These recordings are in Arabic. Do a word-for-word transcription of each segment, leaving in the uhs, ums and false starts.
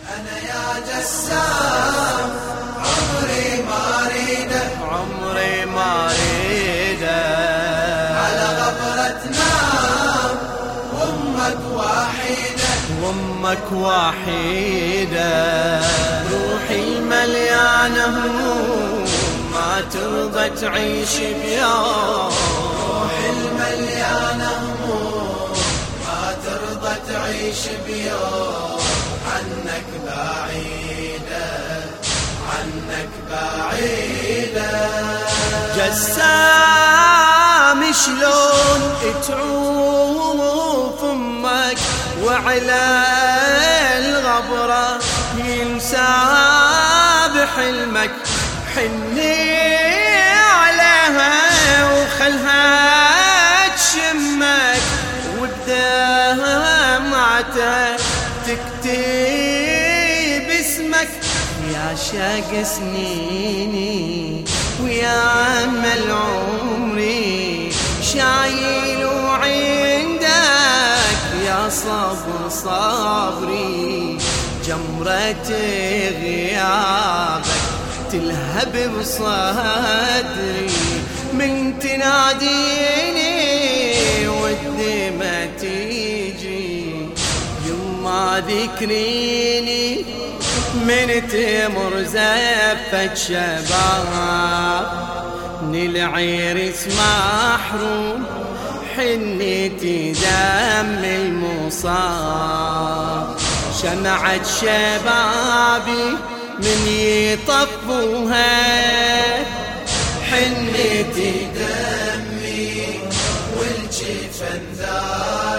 أنا يا جسام عمري ما أريده، عمري ما أريده، على غبرة نام وأمك وحيدة، وأمك وحيدة. روحي المليانة هموم ما ترضى تعيش بيوم، روحي المليانة هموم ما ترضى تعيش بيوم، عنك بعيدة، عنك بعيدة. جسام شلون تعوف امك وعلى الغبرة ينساب حلمك، حني عليها وخلها تشمك، وبدمعتها تكتب اسمك. يا شاق سنيني ويا أمل عمري شايل وعندك، يا صبر صبري جمرة غيابك تلهب بصدري، من تناديني والدمع تيجي، يما ذكريني من تمر زفة شباب، من العرس محروم حنيتي دم المصاب، شمعة شبابي من يطفوها حنيتي دمي والجفن ثار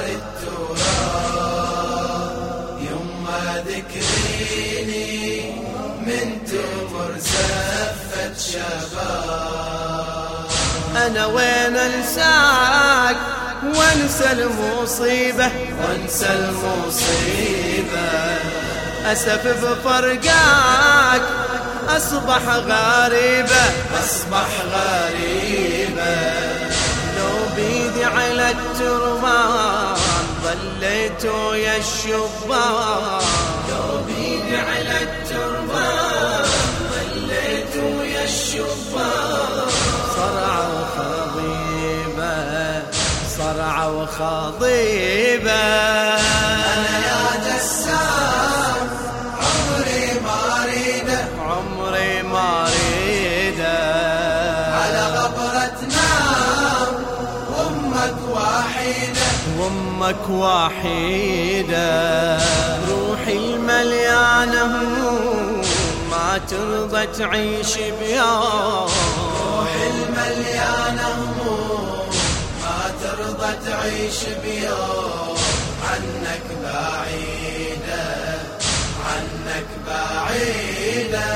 التراب، يما ذكريني من تمر زفة شباب. أنا وين أنساك وانسى المصيبة، وانسى المصيبة، أسف بفرقاك أصبح غريبة، أصبح غريبة. لو بيدي على التربان ظليت ويا الشبان، لو بيدي على التربان ظليت ويا الشبان، صرعة وخضيبة، صرعة وخضيبة. أنا يا جسام عمري ما أريده، عمري ما أريده، على غبرة نام وأمك وحيدة، وأمك وحيدة. روحي المليانة هموم ما ترضى تعيش بيوم، روحي المليانة هموم ما ترضى تعيش بيوم، عنك بعيدة، عنك بعيدة.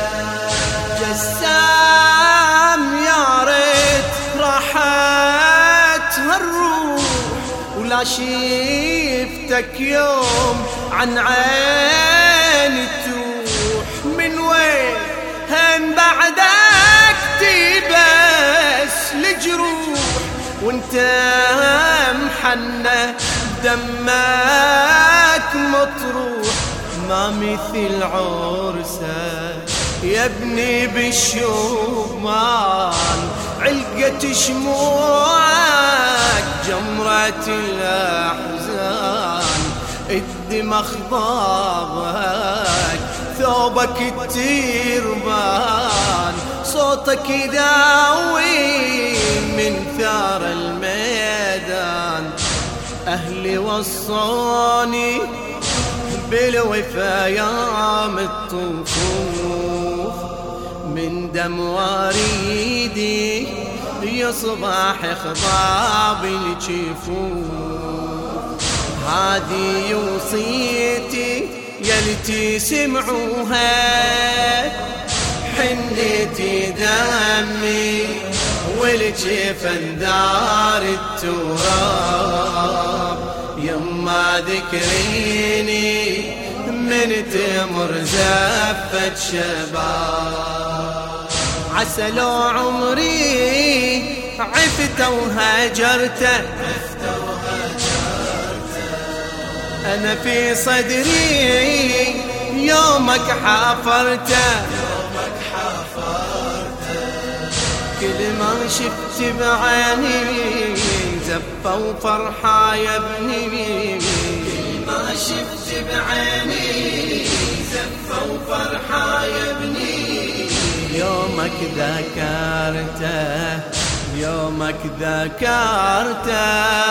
جسام يا ريت راحت هالروح ولا شفتك يوم عن عيني تروح، من وين هم بعدك تبس الجروح، وانت محنى دمك مطروح، ما مثل عرسه يا ابني بالشومان، علقة شموعك جمرة الأحزان، الدمى خضابك ثوبك التيربان، صوتك يداوي من ثار الميدان. أهلي وصوني بالوفا يوم الطفوف، من دم وريدي يصبح خضاب الجفوف، هذه وصيتي يلتي سمعوها، حنيتي دمي والجفن دار التراب، يما ذكريني من تمر زفة شباب. عسى لو عمري عفت وهجرته، أنا في صدري يومك حافرته يومك حافرته كل ما شفت بعيني زفة وفرحة يا ابني كل ما شفت بعيني زفة وفرحة يا ابني يومك ذكرته يومك ذكرته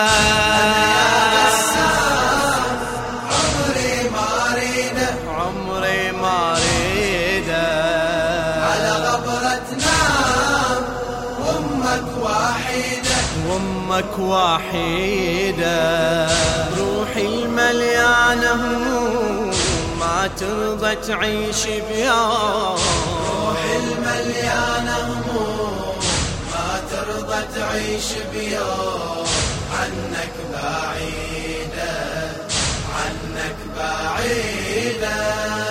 عمري ما اريده عمري ما اريده على غبرتنا امك وحيده وامك وحيده روحي المليانه هموم ما ترضى تعيش بيوم روحي المليانه هموم ما ترضى تعيش بيوم عنك بعيده عنك بعيده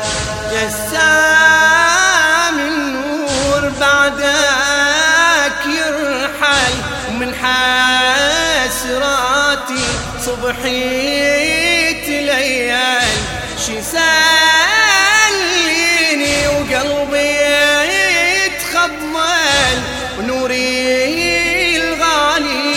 جسام النور بعدك يرحل ومن حسراتي صبحيت ليال شي ساليني وقلبي يتخضل ونوري الغالي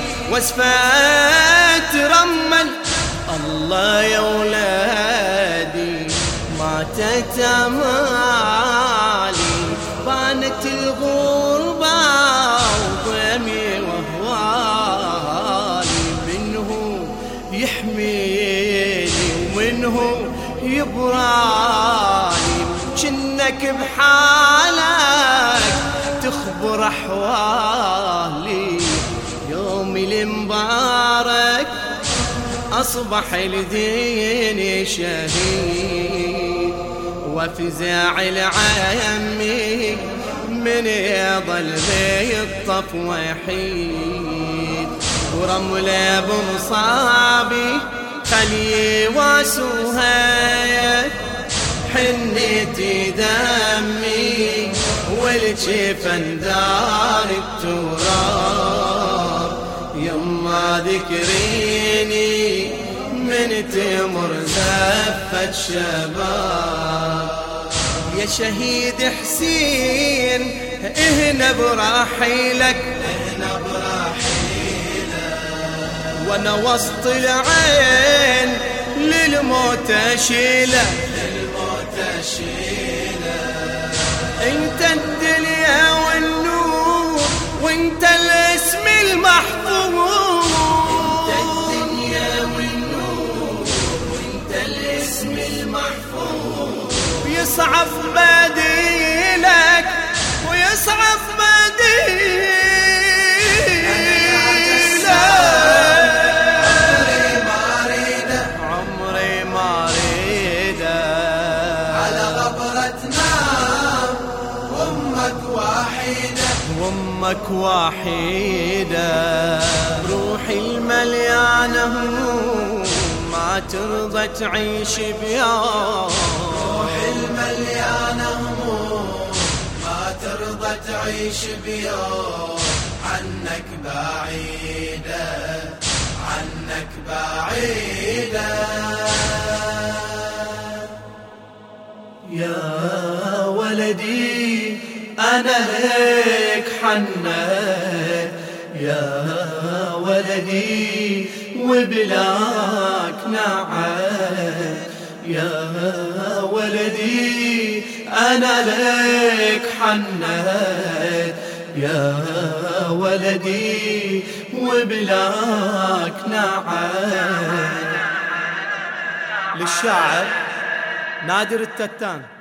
واسفة رمل الله يا ولادي ماتت امالي بانت الغربة وضيمي وهوالي منه يحميني ومنه يبراني جنك بحالك تخبر احوالي يومي المبارك أصبح لديني شهيد وفزاع العمي من يضل بيطف وحيد ورملة بمصابي خلي واسوها حنيتي دمي والجفن دار التراب يما ذكريني من تمر زفة شباب يا شهيد حسين اهنا برحيلك اهنا برحيلك وانا وسط العين للموت اشيله للموت اشيله انت الدنيا والنور وانت الاسم المحفوظ انت الدنيا والنور وانت الاسم المحفوظ يصعب بديلك ويصعب بديلك عمري ما اريده عمري ما اريده على غبرتنا امك وحيده وامك وحيده روحي المليانه هموم ما ترضى تعيش بيوم روحي المليانه هموم ما ترضى تعيش بيوم عنك بعيده عنك بعيده يا ولدي أنا لك حنان يا ولدي وبلاك نعان يا ولدي أنا لك حنان يا ولدي وبلاك نعان. للشاعر نادر التتان.